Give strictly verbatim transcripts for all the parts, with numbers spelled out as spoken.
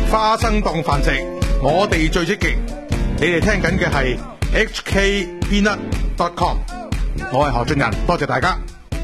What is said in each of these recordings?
花生當飯食，我哋最積極。你哋聽緊嘅係 H K Peanut dot com， 我係何俊仁，多謝大家。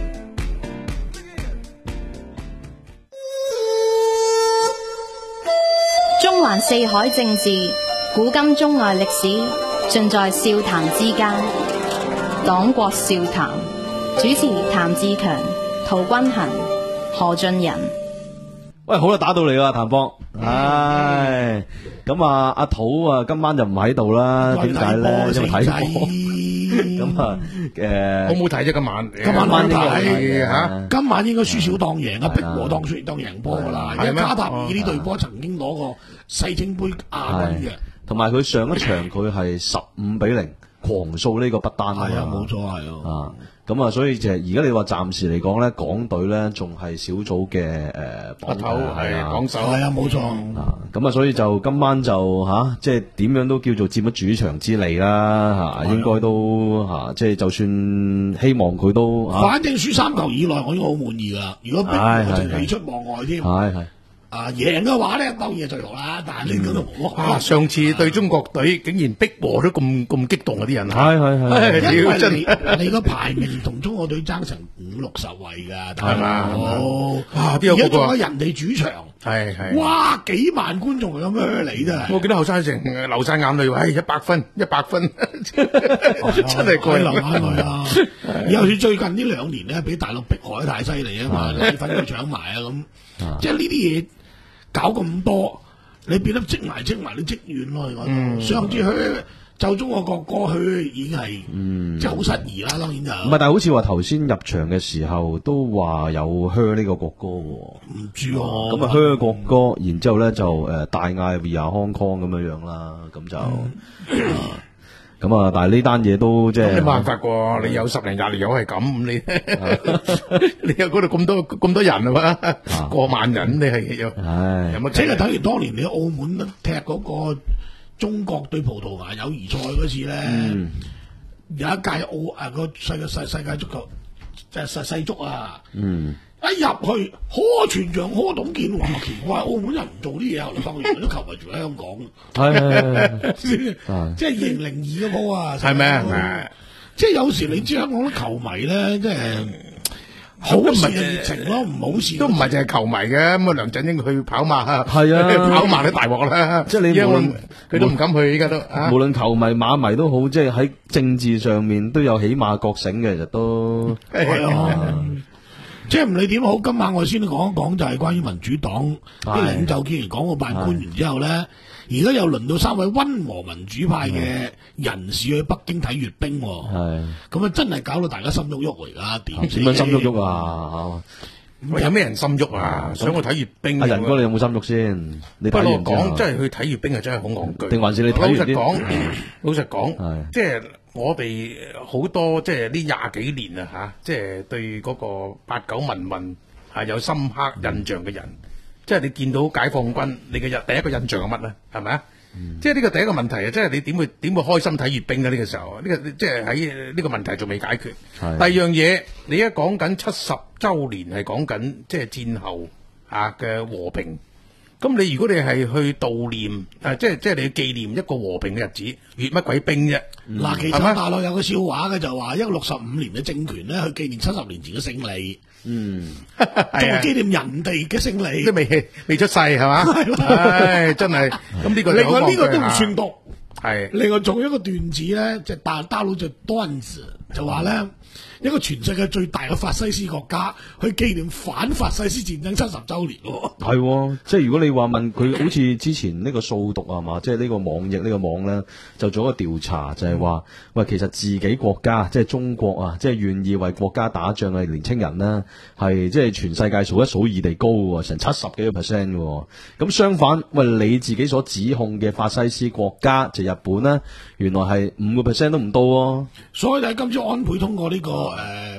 中環四海政治，古今中外歷史，盡在笑談之間。黨國笑談，主持譚志強、陶君行、何俊仁。 喂，好啦，打到嚟啦，譚博。唉，咁啊，阿土啊，今晚就唔喺度啦。點解咧？因為睇波。咁啊，誒， 好唔好睇啫？今晚， 今晚晚睇吓， 今晚應該輸少當贏啊，逼和當輸當贏波噶啦。因為卡塔爾呢隊波曾經攞過世青杯亞軍嘅， 同埋佢上一場佢係十五比零狂掃呢個不丹啊， 係啊，冇錯係啊。咁啊，所以就係而家你話暫時嚟講咧，港隊咧仲係小組嘅誒榜頭係榜首， 係啊，冇錯。 啊，咁啊，所以就今晚就吓，即係點樣都叫做佔咗主場之利啦，吓，應該都吓，即係就算希望佢都， 反正輸三球以內，我已經好滿意噶啦。如果逼我就喜出望外添。 係係。 啊，贏嘅話咧，當然係最好啦。但係你嗰度， 哇！上次對中國隊竟然逼和都咁咁激動啊！啲人係係係， 因為你你個排名同中國隊爭成五六十位㗎，係嘛？哦，而家仲喺人哋主場， 係係，哇！ 幾萬觀眾咁樣嚟真係。 我記得後生成流晒眼淚話：，唉，一百分，一百分，真係過流眼淚啊！尤其最近呢兩年咧，俾大陸迫害太犀利啊嘛，啲粉要搶埋啊咁，即係呢啲嘢。搞咁多，你變得積埋積埋都積遠咯。我上次去就中國國歌去已經係，嗯、即係好失儀啦。當然就唔係，但係好似話頭先入場嘅時候都話有噓呢個國歌喎。 唔知啊， 咁啊噓國歌，然之後咧就誒大嗌 We Are Hong Kong 咁樣樣啦，咁就。嗯咁啊！但係呢單嘢都即係你冇辦法喎，你有十零廿年有係咁，你你有嗰度咁多咁多人係嘛？過萬人你係有， 唉， 有乜？ 即係等於當年你喺澳門踢嗰個中國對葡萄牙友誼賽嗰次咧，嗯、有一屆澳誒個世界世世界足球即係世世足啊！嗯一入去，呵全場呵董健，哇！奇怪，澳門人唔做啲嘢，後來當然啲球迷住喺香港，係即係二零零二嗰鋪啊， 係咩？係即係有時你知香港啲球迷咧，即係好事嘅熱情咯，唔好事都唔係淨係球迷嘅。咁啊，梁振英去跑馬， 係啊， 跑馬都大鑊啦。即係你無論佢都唔敢去，依家都無論球迷馬迷都好，即係喺政治上面都有起碼覺醒嘅，其實都係啊。即係唔理點好，今晚我先講一講就係關於民主黨啲領袖，既然講過辦官員之後咧，而家又輪到三位溫和民主派嘅人士去北京睇閱兵，係咁啊，真係搞到大家心喐喐嚟噶，點點樣心喐喐啊？ 有咩人心喐啊？想去睇閱兵？ 阿仁哥，你有冇心喐先？你睇完講，真係去睇閱兵係真係好戇居。 定還是你睇完啲？ 老實講，老實講，即係。我哋好多即係呢廿幾年啊吓，即係對嗰個八九民運係有深刻印象嘅人，嗯、即係你見到解放軍，你嘅日第一個印象係乜咧？係咪啊？嗯、即係呢個第一個問題啊！即係你點會點會開心睇閱兵咧？呢個時候，呢、這個即係喺呢個問題仲未解決。是第二樣嘢，你而家講緊七十週年係講緊即係戰後啊嘅和平。咁你如果你係去悼念，誒、啊，即係即係你要紀念一個和平嘅日子，閱乜鬼兵啫？嗱、 嗯，其實大陸有個笑話嘅，就話一個六十五年嘅政權咧，去紀念七十年前嘅勝利，嗯，仲紀念人哋嘅勝利， 都未未出世係嘛？唉，真係。咁呢個另外呢個都唔算多， 係。 另外仲有一個段子咧，即係大大佬就段子，就話咧。嗯一個全世界最大嘅法西斯國家去紀念反法西斯戰爭七十週年喎， 係，即係如果你話問佢，好似之前呢個掃毒係嘛，即係呢個網易呢個網咧，就做一個調查，就係話，喂，其實自己國家即係中國啊，即係願意為國家打仗嘅年青人呢，係即係全世界數一數二地高嘅，成七十幾個 percent 嘅。咁相反，喂，你自己所指控嘅法西斯國家就日本呢，原來係五個 percent 都唔到。 所以就係今朝安倍通過呢個。誒、呃，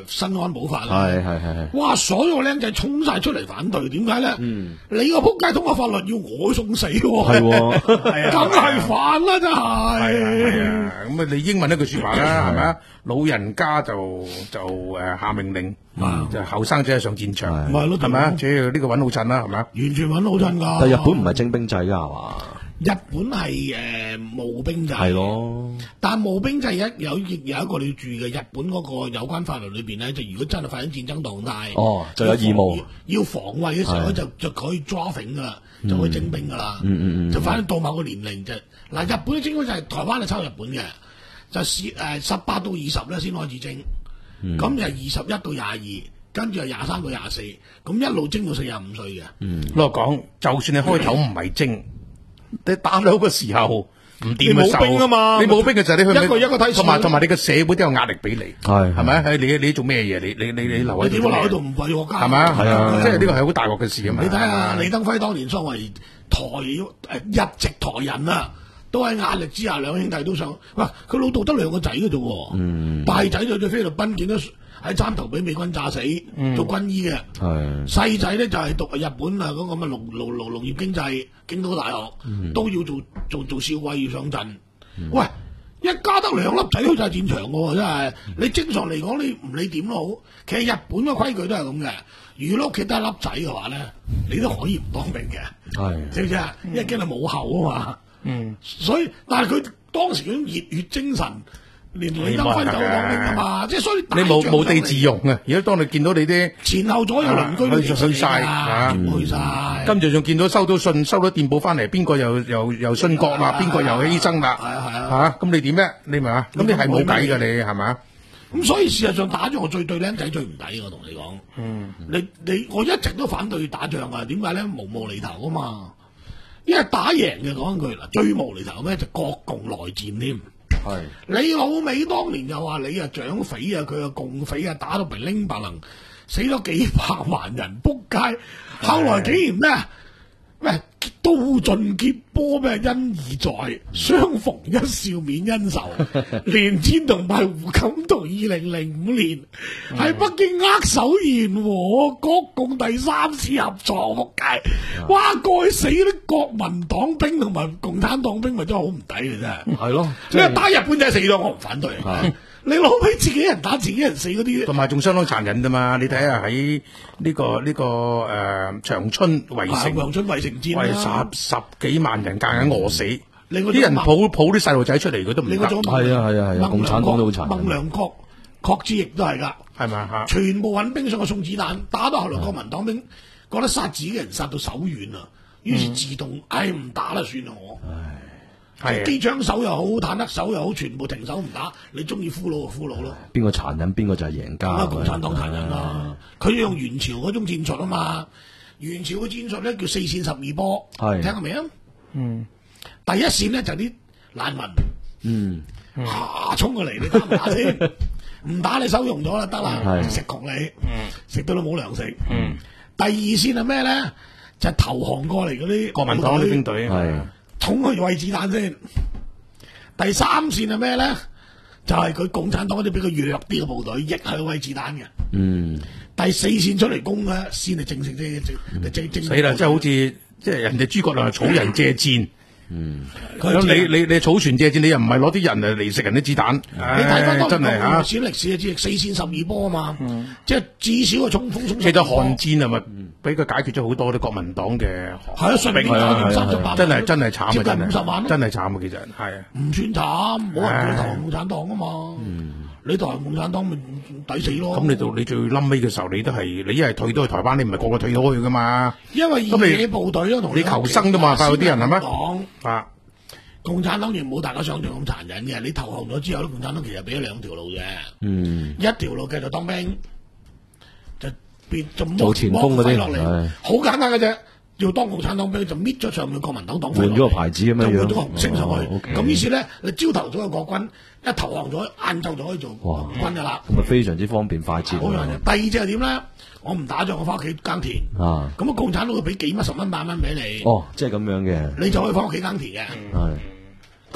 新安保法啦， 係係係係， 哇！所有僆仔衝晒出嚟反對，點解咧？ 嗯， 你個撲街通過法律要我送死喎， 係喎， 係啊， 梗係反啦，真係。 係啊，咁啊，你英文一句說話啦，係咪啊？老人家就就誒下命令，就後生仔上戰場， 咪係咯， 係咪啊？主要呢個揾老襯啦，係咪啊？ 完全揾老襯㗎。 但日本唔係徵兵制㗎係嘛？ 日本係誒募兵制， 係咯。 但係募兵制一有有一個你要注意嘅，日本嗰個有關法律裏邊咧，就如果真係發生戰爭狀態， 哦，就有義務嗯要防衛嘅時候咧，就就可以 drafting 㗎啦，就可以徵兵㗎啦。 嗯嗯嗯， 就反正到某個年齡就嗱，日本嘅徵兵就係台灣係抄日本嘅，就係誒十八到二十咧先開始徵，咁就係二十一到廿二，跟住係廿三到廿四，咁一路徵到四十五歲嘅。 嗯， 我講，就算你開頭唔係徵，你打到嘅時候唔掂嘅時候， 你冇兵啊嘛， 你冇兵嘅時候，你去一個一個睇數同埋同埋你個社會都有壓力俾你， 係係咪？誒，你你做咩嘢？你你你你留喺你點解留喺度唔為國家？ 係咪啊？ 係啊即係呢個係好大鑊嘅事啊嘛。 你睇下李登輝當年所謂台誒日籍台人啊，都喺壓力之下，兩兄弟都想，哇！佢老豆得兩個仔嘅啫喎， 嗯， 大仔就去菲律賓，見到喺山頭俾美軍炸死，做軍醫嘅。 係細仔咧就係讀日本啊嗰個咁嘅農農農農業經濟，京都大學、都要做做做少尉要上陣。喂，一家得兩粒仔去晒戰場嘅喎，真係。你正常嚟講，你唔理點都好，其實日本嘅規矩都係咁嘅。如果你屋企得一粒仔嘅話咧，你都可以唔當兵嘅， 係知唔知啊？因為驚你冇後啊嘛。嗯，所以但係佢當時嗰種熱血精神。連李登輝就當兵㗎嘛，即係所以你冇冇地自容啊！而家當你見到你啲前後左右鄰居都去去晒啊， 全部去晒， 跟住仲見到收到信、收到電報翻嚟，邊個又又又殉國啦，邊個又犧牲啦， 係啊係啊， 嚇咁你點咧？你咪啊，咁你係冇計㗎，你係咪？ 咁所以事實上打仗我最對僆仔最唔抵，我同你講，嗯，你你我一直都反對打仗啊，點解咧？無無厘頭啊嘛，因為打贏嘅講句嗱，最無厘頭咩就國共內戰添。 係你老味當年又話你啊長匪啊，佢啊共匪啊，打到平拎白能，死咗幾百萬人，仆街。後來竟然咩咩刀盡劫波咩恩義在，相逢一笑泯恩仇。連戰同埋胡錦濤二零零五年喺北京握手言和，國共第三次合作，仆街。哇！該死啲國民黨兵同埋共產黨兵，咪真係好唔抵嘅真係。 係咯， 你話打日本仔死咗，我唔反對。你攞俾自己人打自己人死嗰啲， 同埋仲相當殘忍㗎嘛！你睇下喺呢個呢個誒長春圍城， 長春圍城戰為啦， 十十幾萬人夾硬餓死， 你嗰種啲人抱抱啲細路仔出嚟，佢都唔得， 你嗰種係啊係啊係啊，共產黨都好殘忍。 孟良國、郭志亦都係㗎， 係咪嚇？ 全部揾兵上去送子彈，打到後來國民黨兵覺得殺自己嘅人殺到手軟啊，於是自動唉唔打啦，算啦我。係機槍手又好，坦克手又好，全部停手唔打。你中意俘虜就俘虜咯。 邊個殘忍，邊個就係贏家。 咁啊，共產黨殘忍啦！佢用元朝嗰種戰術啊嘛，元朝嘅戰術咧叫四線十二波， 係聽過未啊？ 嗯， 第一線咧就啲難民， 嗯， 嚇衝過嚟，你打唔打先？唔打你收容咗啦，得啦，食窮你，食到都冇糧食。嗯，第二線係咩咧？就係投降過嚟嗰啲國民黨啲兵隊係。 衝去餵子彈先。第三線係咩咧？就係、是、佢共產黨嗰啲比較弱啲嘅部隊，亦係餵子彈嘅。 嗯。 第四線出嚟攻咧，先係正式啲正正正。 死啦！即係好似即係人哋諸葛亮係草人借箭。 嗯。 咁你你你草船借箭，你又唔係攞啲人嚟嚟食人啲子彈。 你睇翻當真係嚇。 史歷史就知，四線十二波啊嘛。嗯、即係至少係衝鋒衝。 其實韓戰係咪俾佢解決咗好多啲國民黨嘅係啊，順便打完三十八， 真係真係慘啊！ 接近五十萬咯， 真係慘啊！其實係啊， 唔算慘，冇人叫投降共產黨啊嘛。你投降共產黨咪抵死咯。 咁你到你最冧尾嘅時候，你都係你一係退到去台灣，你唔係個個退開去噶嘛。 因為二野部隊咯，同你求生都冇辦法，有啲人係咩？啊！ 共產黨亦冇大家想象咁殘忍嘅，你投降咗之後，啲共產黨其實俾咗兩條路嘅。 嗯， 一條路繼續當兵，就變就做前鋒嗰啲落嚟，好簡單嘅啫。要當共產黨兵就搣咗上面國民黨黨徽， 換咗個牌子咁樣樣， 就換咗個紅色上去。咁、 哦、 於是咧，你朝頭早就國軍，一投降咗，晏晝就可以做軍噶啦。 咁啊，非常之方便快捷。 好樣嘅。第二隻係點咧？我唔打仗，我翻屋企耕田。啊，咁啊，共產黨會俾幾蚊十蚊百蚊俾你。 哦，即係咁樣嘅。 你就可以翻屋企耕田嘅。係。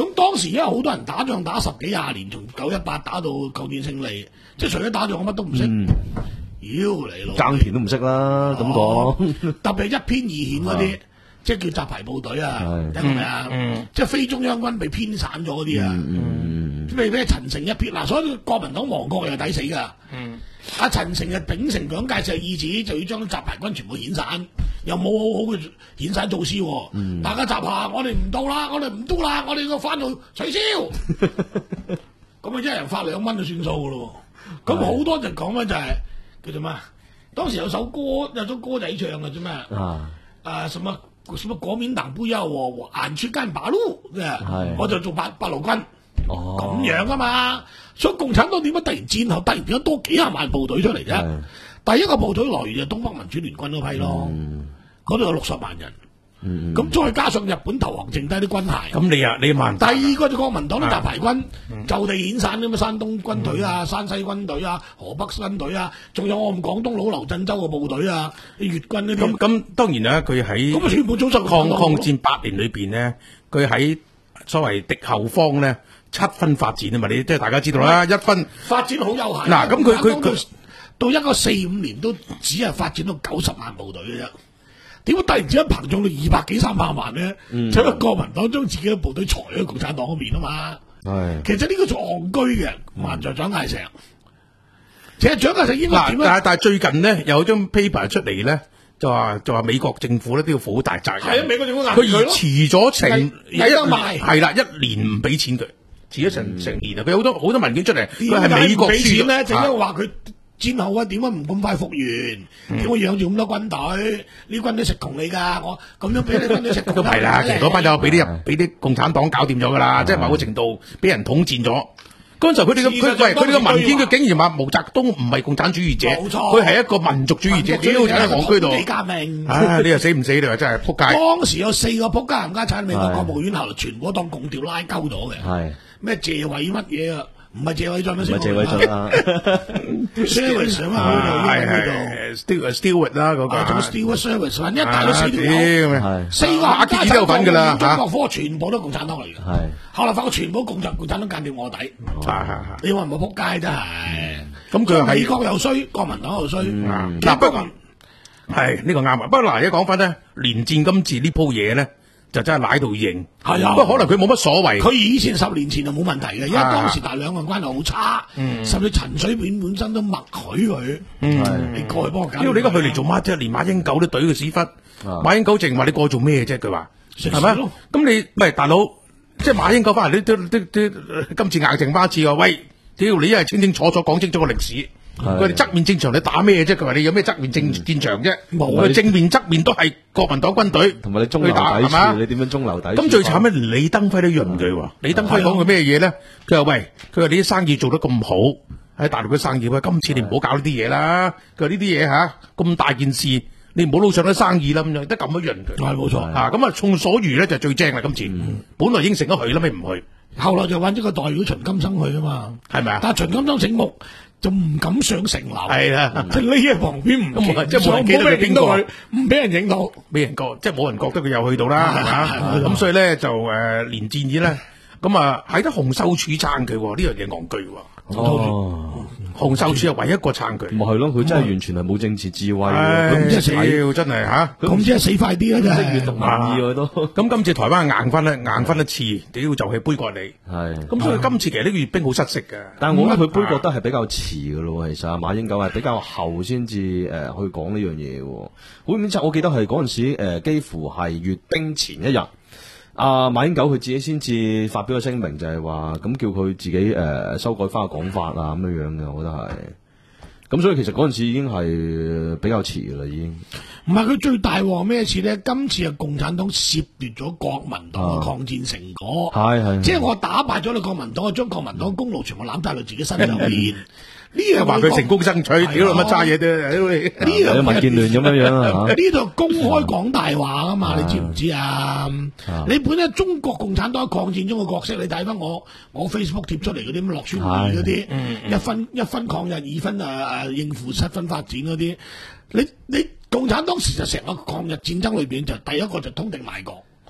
咁當時因為好多人打仗打十幾廿年，從九一八打到抗戰勝利，即係除咗打仗我乜都唔識。 嗯妖你老耕田都唔識啦，咁講。 特別係一編二顯嗰啲，即係叫雜牌部隊啊，聽過未啊？即係非中央軍被編散咗嗰啲啊，譬如咩陳誠一編嗱，所以國民黨亡國又抵死噶。阿陳誠啊秉承蔣介石意志，就要將雜牌軍全部遣散，又冇好好嘅遣散措施。大家集下，我哋唔到啦，我哋唔到啦，我哋個番號取消。咁啊，一人發兩蚊就算數噶咯。咁好多就講緊就係。叫做咩？當時有首歌，有首歌仔唱嘅啫咩？啊，啊什麼什麼國民黨不要我，我俺去幹八路，我就做八八路軍。哦，咁樣啊嘛。所以共產黨點解突然戰後突然間多幾廿萬部隊出嚟啫？第一個部隊來源就東北民主聯軍嗰批咯，嗰度有六十萬人。咁再加上日本投降剩低啲軍械， 咁你啊你萬第二個就國民黨啲雜牌軍就地遣散咁嘛，山東軍隊啊、山西軍隊啊、河北軍隊啊，仲有我哋廣東佬劉振洲嘅部隊啊，啲粵軍嗰啲。 咁咁當然啦，佢喺咁全部組成抗抗戰八年裏邊呢，佢喺所謂敵後方呢七分發展啊嘛，你即係大家知道啦，一分發展好有限。 嗱，咁佢佢佢到一個四五年都只係發展到九十萬部隊嘅啫。點解突然之間膨脹到二百幾三百萬咧？嗯、就係國民黨將自己嘅部隊裁喺共產黨嗰邊啊嘛。係，其實呢個就戇居嘅，還在蔣介石。其實蔣介石應該點咧？ 但係但係最近呢，有張 paper 出嚟咧，就話就話美國政府咧都要負好大責任。 係啊，美國政府佢而遲咗成一賣係啦，一年唔俾錢佢，遲咗成成年啊！佢好多好多文件出嚟，佢係美國俾錢咧，就因為啊話佢。戰後啊，點解唔咁快復原？點解養住咁多軍隊？呢軍隊食窮你㗎，我咁樣俾你軍隊食窮。 都係啦，其實嗰班友俾啲俾啲共產黨搞掂咗㗎啦，即係某個程度俾人統戰咗。嗰陣時佢哋嘅佢喂佢哋嘅文件，佢竟然話毛澤東唔係共產主義者，佢係一個民族主義者，屌喺戇居度。 革命， 唉，你又死唔死？你話真係撲街。 當時有四個撲街冚家產，美國國務院後來全部當共調拉鳩咗嘅。係咩謝偉乜嘢啊？唔係謝偉俊都識，唔係謝偉俊啊 ，service 啊嘛， 係係 Stewart Stewart 啦嗰個， 做 Stewart service，反正一大到四條友，四個馬傑爾都有份㗎啦， 中國科全部都共產黨嚟嘅，係，後來發覺全部共產共產黨間掂臥底，係係你話唔係撲街真係，咁佢係美國又衰，國民黨又衰，嗱不過係呢個啱啊，不過嗱而家講翻咧，連戰今次呢鋪嘢咧。就真係賴到認，係啊！不過可能佢冇乜所謂。 佢以前十年前就冇問題嘅，因為當時大兩岸關係好差，甚至陳水扁本身都默許佢。你過去幫我搞。 因為你而家佢嚟做乜啫？連馬英九都懟佢屎忽，馬英九淨話你過去做咩啫？佢話係咪？咁你喂大佬，即係馬英九翻嚟，都都都今次硬淨翻一次喎。喂，屌你一係清清楚楚講清楚個歷史。佢哋側面戰場你打咩啫？佢話你有咩側面正戰場啫？冇，佢正面側面都係國民黨軍隊， 同埋你中流砥柱，你點樣中流砥柱？ 咁最慘咧，連李登輝都潤佢喎。李登輝講佢咩嘢咧？佢話喂，佢話你啲生意做得咁好，喺大陸嘅生意，喂，今次你唔好搞呢啲嘢啦。佢話呢啲嘢吓咁大件事，你唔好撈上啲生意啦，咁樣得咁樣潤佢。係冇錯吓，咁啊宋楚瑜咧就最正啦。今次本來應承咗去啦，咪唔去，後來就揾咗個代表秦金生去啊嘛，係咪啊？但係秦金生醒目。就唔敢上城樓，係啦，即係匿喺旁邊唔即係冇人記得佢邊個，唔俾人影到，俾人覺即係冇人覺得佢有去到啦，係嘛？咁所以咧就誒連戰議咧，咁啊喺得洪秀柱撐佢，呢樣嘢戇居喎。哦，洪秀柱係唯一一個撐佢， 咪係咯？佢真係完全係冇政治智慧， 咁即係真係吓， 咁即係死快啲啦，真係。 識閱讀民意佢都。 咁今次台灣硬分咧，硬分一次，屌就係杯葛你。係。咁所以今次其實呢個閱兵好失色嘅。 但係我覺得佢杯葛得係比較遲嘅咯，其實馬英九係比較後先至誒去講呢樣嘢。好明顯，我記得係嗰陣時誒，幾乎係閱兵前一日。阿、啊、馬英九佢自己先至發表個聲明，就係話咁叫佢自己誒、呃、修改翻個講法啊咁樣樣嘅，我覺得係。咁所以其實嗰陣時已經係比較遲嘅啦，已經。 唔係佢最大鑊咩事咧？今次係共產黨竊奪咗國民黨嘅抗戰成果，係係、啊，即係我打敗咗你國民黨，我將國民黨功勞全部攬晒到自己身上邊。呢樣話佢成功爭取，屌乜渣嘢啫？呢樣民建聯咁樣樣啊？ 呢度公開講大話啊嘛？你知唔知啊？你本身中國共產黨抗戰中嘅角色，你睇翻我我 Facebook 貼出嚟嗰啲咁落川義嗰啲，一分一分抗日，二分啊誒應付，七分發展嗰啲，你你共產黨其實成個抗日戰爭裏邊就第一個就通敵賣國。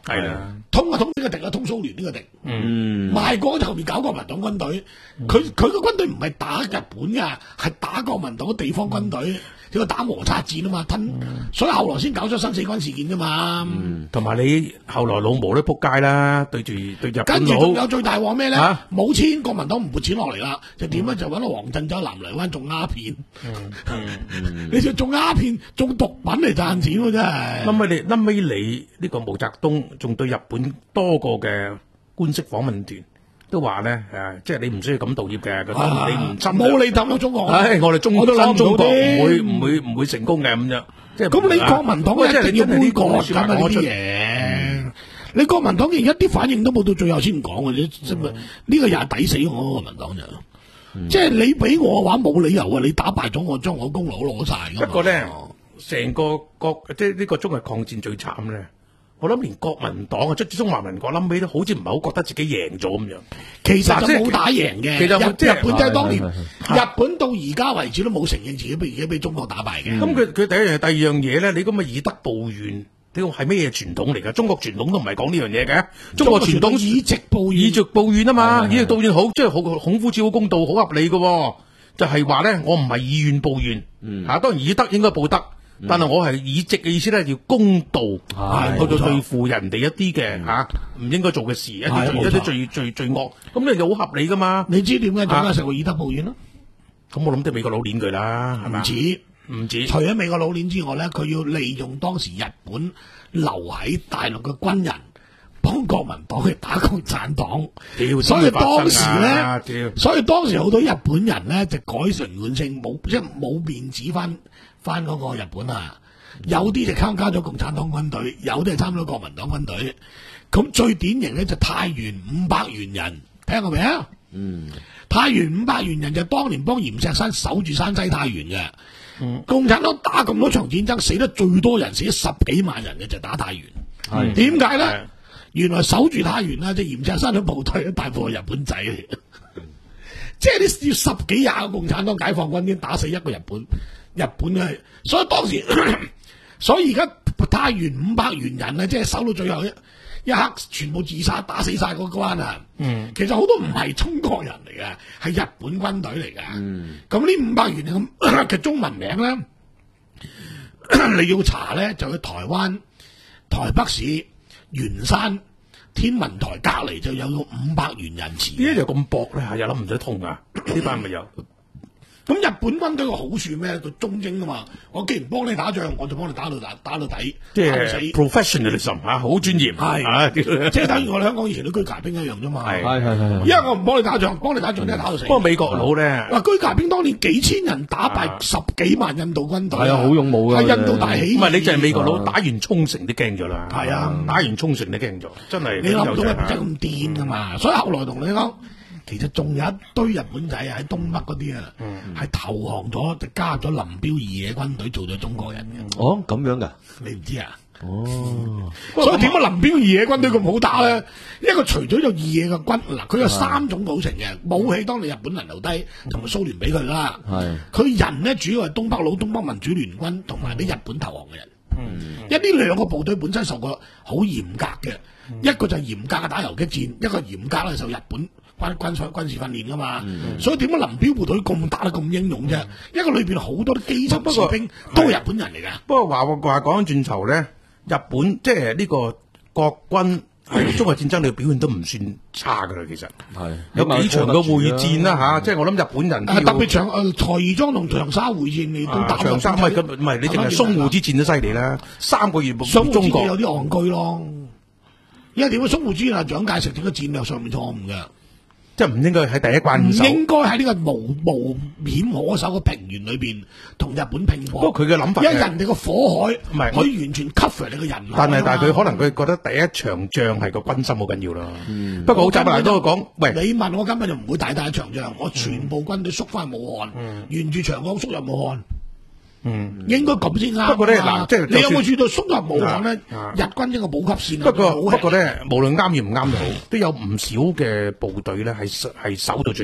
係啦， 通啊通呢個敵啊，通蘇聯呢個敵。 嗯， 賣國就後面搞國民黨軍隊，佢佢個軍隊唔係打日本噶，係打國民黨嘅地方軍隊，只係打摩擦戰啊嘛，吞，所以後來先搞出新四軍事件噶嘛。 同埋你後來老毛都仆街啦，對住對日本佬。 跟住仲有最大鑊咩咧？ 嚇冇錢，國民黨唔撥錢落嚟啦，就點咧？就揾到黃振洲南泥灣種鴉片，你就種鴉片、種毒品嚟賺錢喎，真係。 冧尾你冧尾你呢個毛澤東仲對日本多個嘅官式訪問團都話咧，誒，即係你唔需要咁道歉嘅，覺得你唔侵冇你氹到中國。 唉，我哋中我都諗唔到中國唔添會唔會唔會成功嘅咁樣。即係咁你國民黨一定要杯葛㗎嘛呢啲出嘢。你國民黨嘅一啲反應都冇，到最後先講嘅啫，即係呢個又係抵死我國民黨就。即係你俾我嘅話冇理由啊！你打敗咗我，將我功勞攞晒。 不過咧，成個國即係呢個中日抗戰最慘咧。我諗連國民黨啊，即係中華民國，諗起都好似唔係好覺得自己贏咗咁樣。 其實就冇打贏嘅。 其實日即係日本就係當年，日本到而家為止都冇承認自己俾而家俾中國打敗嘅。 咁佢佢第一樣第二樣嘢咧，你咁嘅以德報怨，呢個係咩嘢傳統嚟㗎？中國傳統都唔係講呢樣嘢嘅。中國傳統以直報怨， 以直報怨啊嘛，以直報怨好，即係好孔夫子好公道，好合理嘅。就係話咧，我唔係以怨報怨，嚇當然以德應該報德。但係我係以直嘅意思咧，要公道，去到對付人哋一啲嘅嚇唔應該做嘅事，一啲一啲罪罪罪惡，咁你就好合理噶嘛？ 你知點解蔣介石會以德報怨咯？ 咁我諗都美國佬攆佢啦，係咪？ 唔止唔止，除咗美國佬攆之外咧，佢要利用當時日本留喺大陸嘅軍人，幫國民黨去打共產黨。所以當時咧，所以當時好多日本人咧就改成換姓，冇即係冇面子翻。翻嗰個日本啊，有啲就參加咗共產黨軍隊，有啲係參加咗國民黨軍隊。咁最典型咧就太原五百猿人，聽過未啊？嗯，太原五百猿人就當年幫閻錫山守住山西太原嘅。嗯，共產黨打咁多場戰爭，死得最多人，死咗十幾萬人嘅就打太原。係點解咧？原來守住太原啦，即係閻錫山嘅部隊大部分係日本仔嚟，即係你要十幾廿個共產黨解放軍先打死一個日本。日本嘅，所以當時，所以而家太原五百猿人啊，即係守到最後一一刻，全部自殺打死晒嗰關啊！嗯，其實好多唔係中國人嚟嘅，係日本軍隊嚟嘅。嗯，咁呢五百猿人嘅中文名咧，你要查咧就去台灣台北市圓山天文台隔離就有個五百猿人祠。 點解就咁薄咧？又諗唔得通啊！呢班咪有。 咁日本軍隊個好處咩？佢忠貞啊嘛！我既然幫你打仗，我就幫你打到打打到底， 即係 professionalism 嚇，好專業。 係，即係等於我哋香港以前啲居家兵一樣啫嘛。 係係係。 因為我唔幫你打仗，幫你打仗都係打到死。 不過美國佬咧， 嗱居家兵當年幾千人打敗十幾萬印度軍隊， 係啊，好勇武㗎。 係印度大起義。 唔係你就係美國佬打完沖繩都驚咗啦。 係啊， 打完沖繩都驚咗，真係。 你諗到日本仔咁癲㗎嘛？所以後來同你講。其實仲有一堆日本仔喺東北嗰啲啊，係、嗯、投降咗，就加入咗林彪義野軍隊做咗中國人嘅。 哦，咁樣噶？ 你唔知啊？ 哦， 所以點解林彪義野軍隊咁好打咧？一個除咗有義野嘅軍，嗱佢有三種組成嘅武器，當你日本人留低，同埋蘇聯俾佢啦。係佢人咧，主要係東北佬、東北民主聯軍同埋啲日本投降嘅人。嗯，因為呢兩個部隊本身受過好嚴格嘅，嗯、一個就係嚴格嘅打游擊戰，一個嚴格咧受日本。軍軍事軍事訓練噶嘛，嗯、所以點解林彪部隊咁打得咁英勇啫？因為裏邊好多啲基層士兵都係日本人嚟噶。 不過話話講翻轉頭咧，日本即係呢個國軍喺中日戰爭裏表現都唔算差噶啦，其實係有幾場嘅會戰啦吓，即係我諗日本人特別長誒台兒莊同長沙會戰，你都打長沙咪咁唔係你淨係淞滬之戰都犀利啦，三個月冇中國有啲戇居咯。因為點解淞滬之戰啊？蔣介石點解戰略上面錯誤嘅？ 即係唔應該喺第一關唔應該喺呢個無無險可守嘅平原裏邊同日本拼搏。 不過佢嘅諗法， 因為人哋個火海唔係可以完全 cover 你個人。 但係但係佢可能佢覺得第一場仗係個軍心好緊要咯。嗯、不過好雜埋都講，喂， 你問我根本就唔會大打一場仗，我全部軍隊縮翻武漢，嗯、沿住長江縮入武漢。嗯，應該咁先啱。不過咧，嗱，即係你有冇注意到縮入武漢咧？日軍一個補給線。 不過不過咧，無論啱與唔啱都好，都有唔少嘅部隊咧係係守到最尾。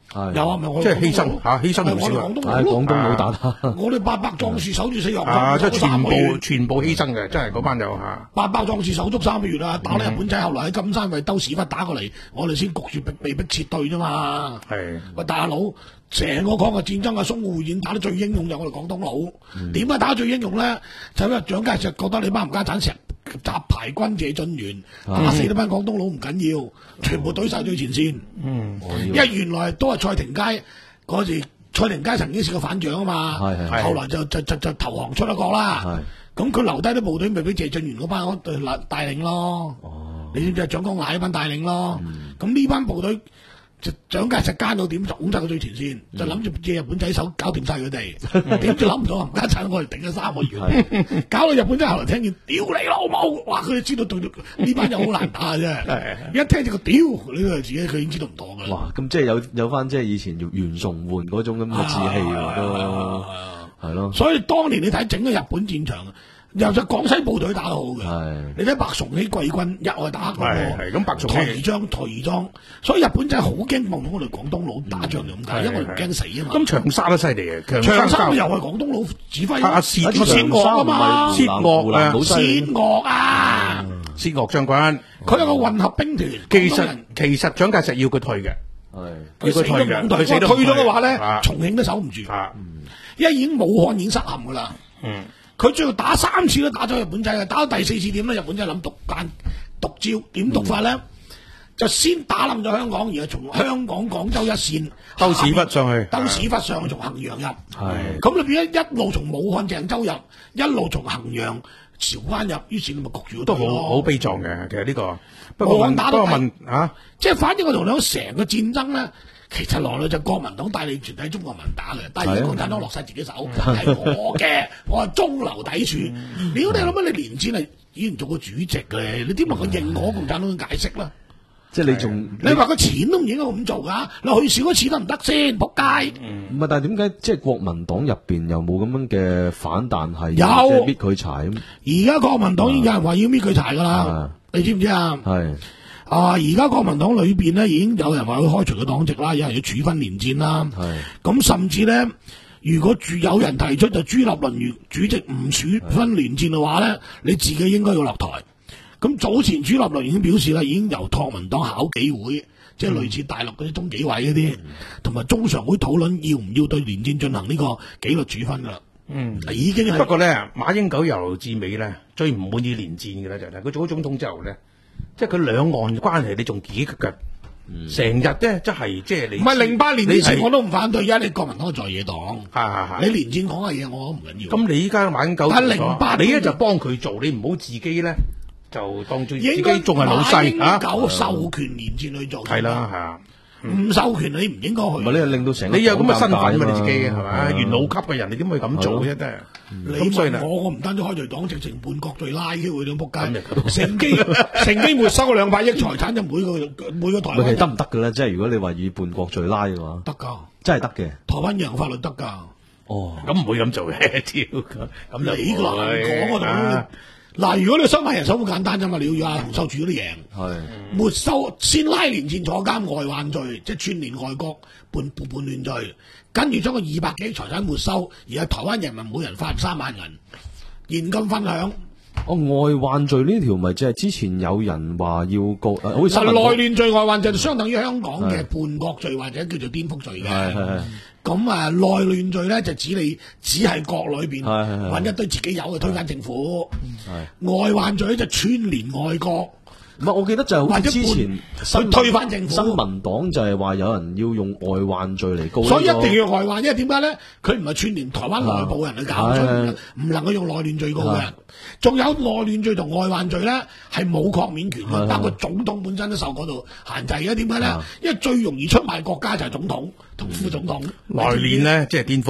有啊，咪我即係犧牲嚇，犧牲唔少啊！ 係廣東佬打打， 我哋八百壯士守住四行啊，即係全部部全部犧牲嘅，真係嗰班友嚇。 八百壯士守足三個月啊，打到日本仔，後來喺金山為兜屎忽打過嚟，我哋先焗住被被逼撤退啫嘛。 係喂，大佬，成個抗日戰爭啊，淞滬會戰打得最英勇就我哋廣東佬。點解打得最英勇咧？就因為蔣介石覺得你班冚家產成集排軍謝晉元，打死呢班廣東佬唔緊要，全部懟晒最前線。嗯，因為原來都係蔡廷佳嗰時，蔡廷佳曾經試過反蔣啊嘛，後來就就就就投降出咗國啦。咁佢留低啲部隊，咪俾謝晉元嗰班嗰帶領咯。你知唔知啊？蔣光乃嗰班帶領咯。咁呢班部隊就蔣介石奸到點，就拱晒佢最前線，就諗住借日本仔手搞掂晒佢哋。點知諗唔到冚家產，我哋頂咗三個月，搞到日本仔後來聽見屌你老母，哇！佢哋知道對呢班友好難打啫。一聽住個屌，呢個自己佢已經知道唔妥噶啦。 哇！咁即係有有翻即係以前袁崇煥嗰種咁嘅志氣喎，都係咯。 所以當年你睇整個日本戰場。又就廣西部隊打得好嘅，你睇白崇禧貴軍一外打嗰個， 咁白崇禧台兒莊台兒莊，所以日本真係好驚望到我哋廣東佬打仗就咁解，因為我哋唔驚死啊嘛。 咁長沙都犀利嘅， 長沙又係廣東佬指揮， 阿薛薛岳啊嘛， 薛岳啊， 薛岳啊， 薛岳將軍， 佢有個混合兵團。 其實其實蔣介石要佢退嘅， 要佢退嘅，佢死都退咗嘅話咧，重慶都守唔住，因為已經武漢已經失陷噶啦。佢最後打三次都打咗日本仔嘅，打到第四次點咧？日本仔諗毒間毒招，點毒法咧？嗯、就先打冧咗香港，然後從香港廣州一線兜屎忽上去， 兜屎忽上去從衡陽入。係咁裏邊一一路從武漢鄭州入，一路從衡陽韶關入，於是你咪焗住都好好悲壯嘅。其實呢、這個不過打到問啊， 即係反正我同你講成個戰爭咧。其實來來就國民黨帶領全體中國民打嘅，但係共產黨落晒自己手，係我嘅，我係中流砥柱。屌你諗乜？你連戰係以前做過主席嘅，你點能夠認可共產黨嘅解釋啦？ 即係你仲你話個錢都唔應該咁做噶，你去少咗錢得唔得先？仆街！ 唔係，但係點解即係國民黨入邊又冇咁樣嘅反彈係有搣佢柴咁？ 而家國民黨已經有人話要搣佢柴噶啦，你知唔知啊？係。啊！而家國民黨裏邊咧，已經有人話要開除佢黨籍啦，有人要處分連戰啦。係咁，甚至咧，如果住有人提出就朱立倫如主席唔處分連戰嘅話咧，你自己應該要落台。咁早前朱立倫已經表示啦，已經由國民黨考紀會，即係類似大陸嗰啲中紀委嗰啲，同埋中常會討論要唔要對連戰進行呢個紀律處分噶啦。嗯，已經係。不過咧， 馬英九由頭至尾咧，最唔滿意連戰嘅咧就係佢做咗總統之後咧。即係佢兩岸關係，你仲自己嘅成日咧，即係即係你。唔係零八年之前我都唔反對，而家你國民黨在野黨，係係係。你連戰講嘅嘢我都唔緊要。咁你依家馬英九，但係零八，你咧就幫佢做，你唔好自己咧就當做自己仲係老細啊。馬英九授權連戰去做，係啦係啊。唔授權你唔應該去。唔係你令到成你有咁嘅身份啊嘛，你自己係咪？元老級嘅人，你點可以咁做啫？真係。咁所以我我唔單止開除黨籍，成叛國罪拉嘅會咁仆街，乘機乘機沒收兩百億財產，就每個每個台灣人得唔得嘅咧？即係如果你話以叛國罪拉嘅話，得噶，真係得嘅。台灣人法律得噶。哦，咁唔會咁做嘅，屌咁你個難講嗰度。嗱，如果你收買人手好簡單啫嘛，你要阿洪秀柱嗰啲贏，係沒收先拉連戰坐監外患罪，即係串連外國叛叛叛亂罪，跟住將個二百幾億財產沒收，而係台灣人民每人發三萬銀現金分享。哦，外患罪呢條咪即係之前有人話要告，誒、呃，好似內亂罪外患罪就相當於香港嘅叛國罪或者叫做顛覆罪嘅。係係係。咁啊，內亂罪咧就指你只係國裏邊揾一堆自己有嘅推翻政府，外患罪就串連外國。唔係，我記得就好似之前去推翻政府。新民黨就係話有人要用外患罪嚟告，所以一定要外患，因為點解咧？佢唔係串連台灣內部人去搞，所以唔能夠用內亂罪告嘅。仲有內亂罪同外患罪咧，係冇豁免權嘅，包括總統本身都受嗰度限制嘅。點解咧？因為最容易出賣國家就係總統同副總統。內亂咧即係顛覆。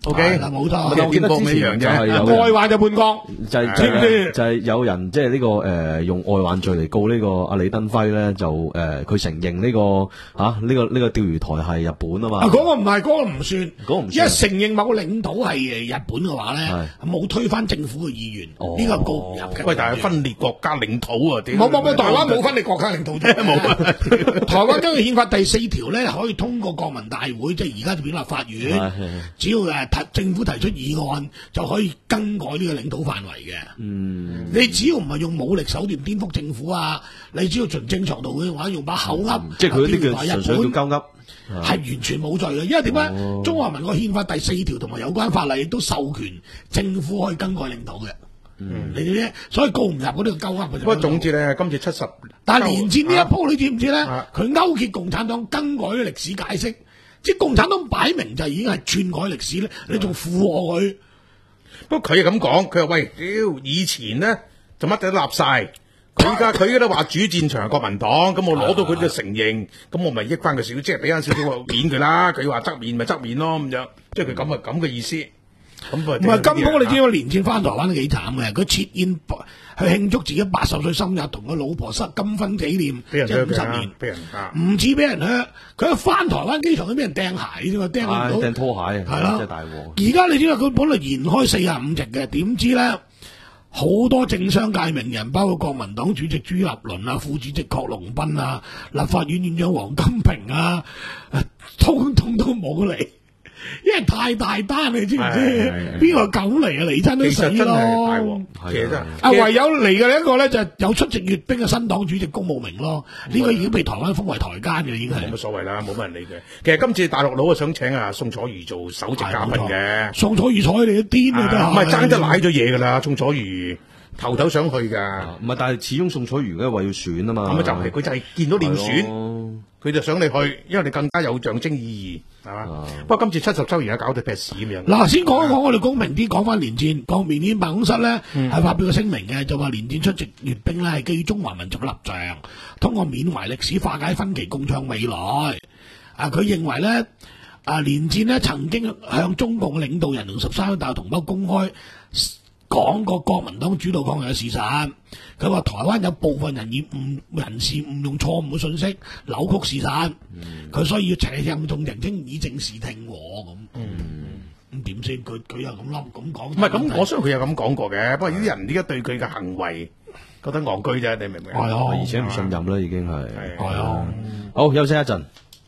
OK， 冇錯。 我記得之前就係有外患就叛國， 就係就係就係有人即係呢個誒用外患罪嚟告呢個阿李登輝咧，就誒佢承認呢個嚇呢個呢個釣魚台係日本啊嘛。 啊，嗰個唔係，嗰個唔算， 嗰個唔算。 因為承認某個領土係誒日本嘅話咧，冇推翻政府嘅意願，呢個告唔入嘅。 喂，但係分裂國家領土啊，點？ 冇冇冇，台灣冇分裂國家領土啫，冇。台灣根據憲法第四條咧，可以通過國民大會，即係而家就變立法院，只要誒提政府提出議案，就可以更改呢個領土範圍嘅。嗯，你只要唔係用武力手段顛覆政府啊，你只要循正常途嘅話，用把口噏， 即係佢呢啲叫純粹叫鳩噏， 係完全冇罪嘅。因為點解？哦、中華民國憲法第四條同埋有關法例亦都授權政府可以更改領土嘅。嗯，你哋咧，所以告唔入嗰啲鳩噏嘅。不過總之咧，今次七十， 但係連戰呢一鋪，啊、你知唔知咧？佢、啊、勾結共產黨更改歷史解釋，即係共產黨擺明就已經係篡改歷史咧，你仲附和佢？ 不過佢又咁講，佢話喂，屌以前咧就乜都立晒，佢依家佢依家都話主戰場係國民黨，咁我攞到佢嘅承認，咁我咪益翻佢少，即係俾翻少少面佢啦。佢話側面咪側面咯，咁樣，即係佢咁啊咁嘅意思。咁唔係金波，你知唔知連戰翻台灣都幾慘嘅？佢設宴去慶祝自己八十歲生日，同佢老婆失金婚紀念，即係五十年， 俾人唔止俾人靴，佢一翻台灣機場都俾人掟鞋啫嘛，掟唔到掟拖鞋， 係啦， 真係大鑊。 而家你知道佢本來延開四十五席嘅，點知咧好多政商界名人，包括國民黨主席朱立倫啊、副主席郝龍斌啊、立法院院長王金平啊，通通都冇嚟。因為太大單，你知唔知？邊個狗嚟啊？嚟親都死咯！ 其實啊，唯有嚟嘅一個咧，就有出席閱兵嘅新黨主席龔慕明咯。呢個已經被台灣封為台奸嘅，已經係冇乜所謂啦，冇乜人理佢。其實今次大陸佬啊，想請啊宋楚瑜做首席嘉賓嘅。 宋楚瑜坐你都癲啊！都係唔係爭得賴咗嘢噶啦，宋楚瑜頭頭想去噶。 唔係，但係始終宋楚瑜嘅話要選啊嘛。 咁啊就係佢就係見到練選，佢就想你去，因為你更加有象徵意義。係嘛？不過今次七十周年啊，搞到劈屎咁樣。 嗱，先講一講我哋公平啲，講翻連戰，國民黨辦公室咧係、嗯、發表個聲明嘅，就話連戰出席閱兵咧係基於中華民族嘅立場，通過緬懷歷史、化解分歧、共創未來。啊，佢認為咧，啊連戰咧曾經向中共領導人同十三億大同胞公開講過國民黨主導抗日嘅事實。佢話台灣有部分人以誤人士誤用錯誤嘅信息扭曲事實，佢、嗯、需要斜向眾澄清以正視聽喎咁。咁點先？佢佢又咁諗咁講。 唔係咁，我相信佢有咁講過嘅。不過呢啲人而家對佢嘅行為覺得戇居啫，你明唔明？ 係啊， 而且唔信任啦，已經係。 係啊。 好，休息一陣。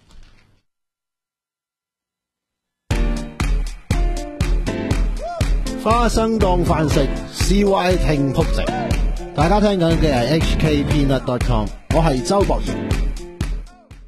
花生當飯食 ，C Y 聽仆食。大家聽緊嘅係 H K Peanut dot com， 我係周博賢。